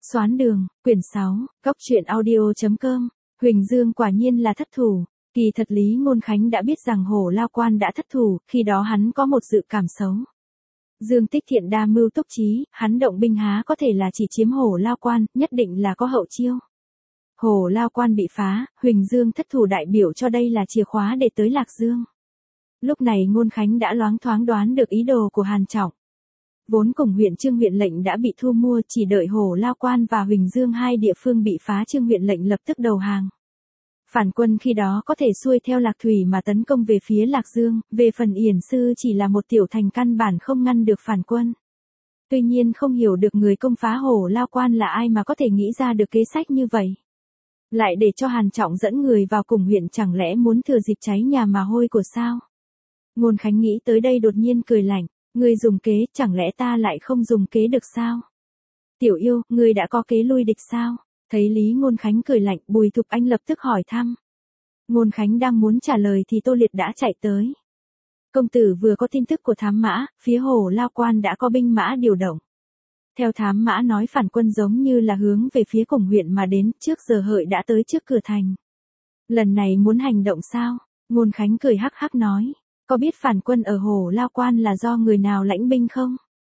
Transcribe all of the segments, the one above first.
Xoán đường, quyển 6, góc truyện audio.com, Huỳnh Dương quả nhiên là thất thủ. Kỳ thật Lý Ngôn Khánh đã biết rằng Hổ Lao Quan đã thất thủ, khi đó hắn có một dự cảm xấu. Dương Tích Thiện đa mưu túc trí, hắn động binh há có thể là chỉ chiếm Hổ Lao Quan, nhất định là có hậu chiêu. Hổ Lao Quan bị phá, Huỳnh Dương thất thủ đại biểu cho đây là chìa khóa để tới Lạc Dương. Lúc này Ngôn Khánh đã loáng thoáng đoán được ý đồ của Hàn Trọng. Vốn cùng huyện Trương huyện lệnh đã bị thu mua, chỉ đợi Hổ Lao Quan và Huỳnh Dương hai địa phương bị phá, Trương huyện lệnh lập tức đầu hàng. Phản quân khi đó có thể xuôi theo Lạc Thủy mà tấn công về phía Lạc Dương, về phần Yển Sư chỉ là một tiểu thành căn bản không ngăn được phản quân. Tuy nhiên không hiểu được người công phá Hổ Lao Quan là ai mà có thể nghĩ ra được kế sách như vậy. Lại để cho Hàn Trọng dẫn người vào cùng huyện, chẳng lẽ muốn thừa dịp cháy nhà mà hôi của sao? Ngôn Khánh nghĩ tới đây đột nhiên cười lạnh. Ngươi dùng kế, chẳng lẽ ta lại không dùng kế được sao? Tiểu yêu, ngươi đã có kế lui địch sao? Thấy Lý Ngôn Khánh cười lạnh, Bùi Thục Anh lập tức hỏi thăm. Ngôn Khánh đang muốn trả lời thì Tô Liệt đã chạy tới. Công tử vừa có tin tức của thám mã, phía Hổ Lao Quan đã có binh mã điều động. Theo thám mã nói phản quân giống như là hướng về phía cùng huyện mà đến, trước giờ hợi đã tới trước cửa thành. Lần này muốn hành động sao? Ngôn Khánh cười hắc hắc nói. Có biết phản quân ở Hổ Lao Quan là do người nào lãnh binh không?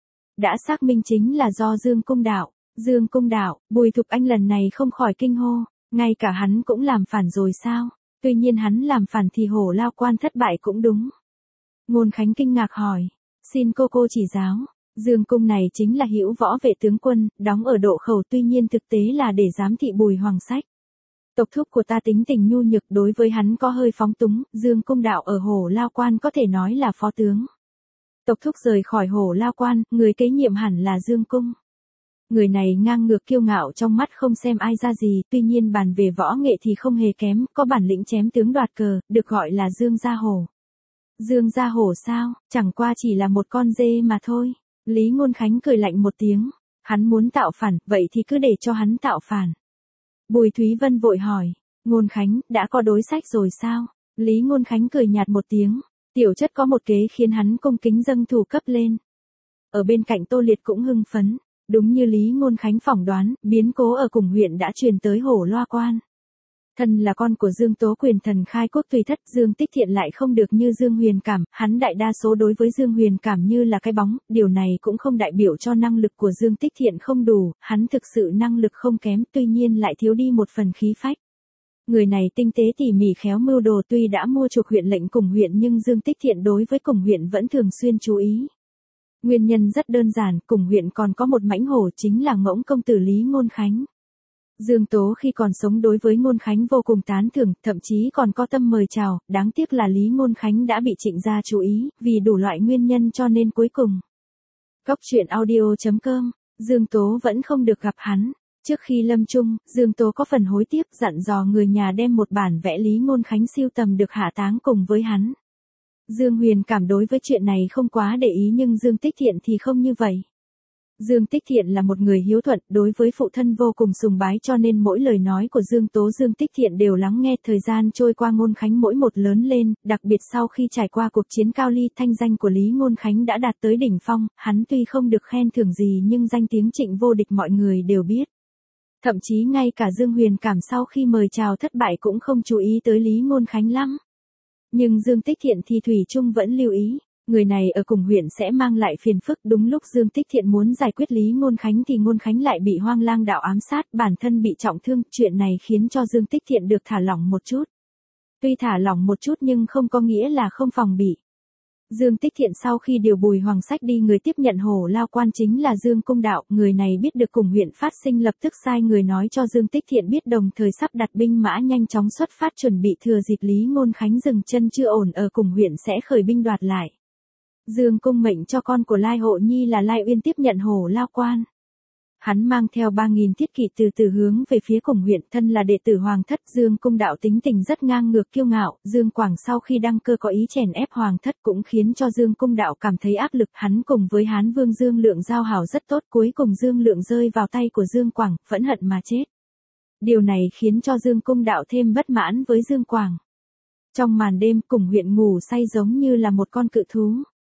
Đã xác minh chính là do Dương Cung Đạo. Dương Cung Đạo, Bùi Thục Anh lần này không khỏi kinh hô, ngay cả hắn cũng làm phản rồi sao? Tuy nhiên hắn làm phản thì Hổ Lao Quan thất bại cũng đúng. Ngôn Khánh kinh ngạc hỏi, xin cô chỉ giáo. Dương Cung này chính là Hữu Võ Vệ tướng quân, đóng ở Độ Khẩu, tuy nhiên thực tế là để giám thị Bùi Hoàng Sách. Tộc thúc của ta tính tình nhu nhược, đối với hắn có hơi phóng túng, Dương Cung Đạo ở Hổ Lao Quan có thể nói là phó tướng. Tộc thúc rời khỏi Hổ Lao Quan, người kế nhiệm hẳn là Dương Cung. Người này ngang ngược kiêu ngạo, trong mắt không xem ai ra gì, tuy nhiên bàn về võ nghệ thì không hề kém, có bản lĩnh chém tướng đoạt cờ, được gọi là Dương Gia Hổ. Dương Gia Hổ sao, chẳng qua chỉ là một con dê mà thôi. Lý Ngôn Khánh cười lạnh một tiếng, hắn muốn tạo phản, vậy thì cứ để cho hắn tạo phản. Bùi Thúy Vân vội hỏi, Ngôn Khánh, đã có đối sách rồi sao? Lý Ngôn Khánh cười nhạt một tiếng, tiểu chất có một kế khiến hắn cung kính dâng thủ cấp lên. Ở bên cạnh Tô Liệt cũng hưng phấn, đúng như Lý Ngôn Khánh phỏng đoán, biến cố ở cùng huyện đã truyền tới Hổ Lao Quan. Thân là con của Dương Tố Quyền thần khai quốc tùy thất, Dương Tích Thiện lại không được như Dương Huyền Cảm, hắn đại đa số đối với Dương Huyền Cảm như là cái bóng, điều này cũng không đại biểu cho năng lực của Dương Tích Thiện không đủ, hắn thực sự năng lực không kém, tuy nhiên lại thiếu đi một phần khí phách. Người này tinh tế tỉ mỉ khéo mưu đồ, tuy đã mua chuộc huyện lệnh cùng huyện nhưng Dương Tích Thiện đối với cùng huyện vẫn thường xuyên chú ý. Nguyên nhân rất đơn giản, cùng huyện còn có một mãnh hổ chính là Ngỗng công tử Lý Ngôn Khánh. Dương Tố khi còn sống đối với Ngôn Khánh vô cùng tán thưởng, thậm chí còn có tâm mời chào, đáng tiếc là Lý Ngôn Khánh đã bị Trịnh gia chú ý, vì đủ loại nguyên nhân cho nên cuối cùng. Góc truyện audio.com, Dương Tố vẫn không được gặp hắn. Trước khi lâm chung, Dương Tố có phần hối tiếc, dặn dò người nhà đem một bản vẽ Lý Ngôn Khánh siêu tầm được hạ táng cùng với hắn. Dương Huyền Cảm đối với chuyện này không quá để ý nhưng Dương Tích Thiện thì không như vậy. Dương Tích Thiện là một người hiếu thuận, đối với phụ thân vô cùng sùng bái cho nên mỗi lời nói của Dương Tố Dương Tích Thiện đều lắng nghe. Thời gian trôi qua, Ngôn Khánh mỗi một lớn lên, đặc biệt sau khi trải qua cuộc chiến Cao Ly, thanh danh của Lý Ngôn Khánh đã đạt tới đỉnh phong, hắn tuy không được khen thưởng gì nhưng danh tiếng Trịnh vô địch mọi người đều biết. Thậm chí ngay cả Dương Huyền Cảm sau khi mời chào thất bại cũng không chú ý tới Lý Ngôn Khánh lắm. Nhưng Dương Tích Thiện thì thủy chung vẫn lưu ý, người này ở cùng huyện sẽ mang lại phiền phức. Đúng lúc Dương Tích Thiện muốn giải quyết Lý Ngôn Khánh thì Ngôn Khánh lại bị Hoang Lang đạo ám sát, bản thân bị trọng thương, chuyện này khiến cho Dương Tích Thiện được thả lỏng một chút. Tuy thả lỏng một chút nhưng không có nghĩa là không phòng bị. Dương Tích Thiện sau khi điều Bùi Hoàng Sách đi, người tiếp nhận Hổ Lao Quan chính là Dương Cung Đạo, người này biết được cùng huyện phát sinh lập tức sai người nói cho Dương Tích Thiện biết, đồng thời sắp đặt binh mã nhanh chóng xuất phát, chuẩn bị thừa dịp Lý Ngôn Khánh dừng chân chưa ổn ở cùng huyện sẽ khởi binh đoạt lại. Dương Cung mệnh cho con của Lai Hộ Nhi là Lai Uyên tiếp nhận Hổ Lao Quan. Hắn mang theo 3.000 thiết kỵ từ từ hướng về phía cùng huyện, thân là đệ tử Hoàng thất. Dương Cung Đạo tính tình rất ngang ngược kiêu ngạo, Dương Quảng sau khi đăng cơ có ý chèn ép Hoàng thất cũng khiến cho Dương Cung Đạo cảm thấy áp lực, hắn cùng với Hán Vương Dương Lượng giao hảo rất tốt, cuối cùng Dương Lượng rơi vào tay của Dương Quảng, phẫn hận mà chết. Điều này khiến cho Dương Cung Đạo thêm bất mãn với Dương Quảng. Trong màn đêm, cùng huyện ngủ say giống như là một con cự thú.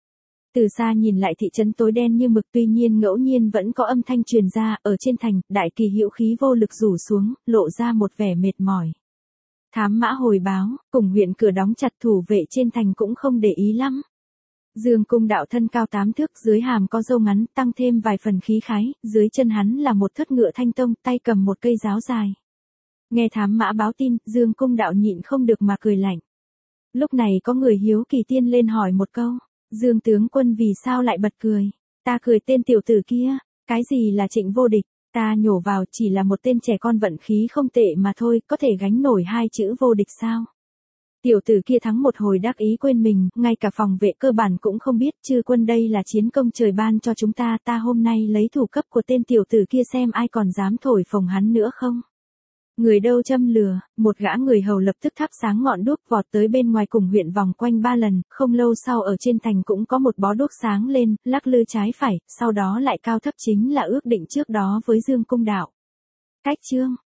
Từ xa nhìn lại thị trấn tối đen như mực, tuy nhiên ngẫu nhiên vẫn có âm thanh truyền ra, ở trên thành, Đại Kỳ hữu khí vô lực rủ xuống, lộ ra một vẻ mệt mỏi. Thám mã hồi báo, cùng huyện cửa đóng chặt, thủ vệ trên thành cũng không để ý lắm. Dương Cung Đạo thân cao 8 thước, dưới hàm có râu ngắn, tăng thêm vài phần khí khái, dưới chân hắn là một thất ngựa thanh tông, tay cầm một cây giáo dài. Nghe thám mã báo tin, Dương Cung Đạo nhịn không được mà cười lạnh. Lúc này có người hiếu kỳ tiên lên hỏi một câu, Dương tướng quân vì sao lại bật cười? Ta cười tên tiểu tử kia, cái gì là Trịnh vô địch? Ta nhổ vào chỉ là một tên trẻ con vận khí không tệ mà thôi, có thể gánh nổi 2 chữ vô địch sao? Tiểu tử kia thắng một hồi đắc ý quên mình, ngay cả phòng vệ cơ bản cũng không biết, chư quân đây là chiến công trời ban cho chúng ta, ta hôm nay lấy thủ cấp của tên tiểu tử kia xem ai còn dám thổi phồng hắn nữa không? Người đâu châm lừa, một gã người hầu lập tức thắp sáng ngọn đuốc vọt tới bên ngoài cùng huyện vòng quanh 3 lần, không lâu sau ở trên thành cũng có một bó đuốc sáng lên, lắc lư trái phải, sau đó lại cao thấp chính là ước định trước đó với Dương Cung Đạo. Cách chương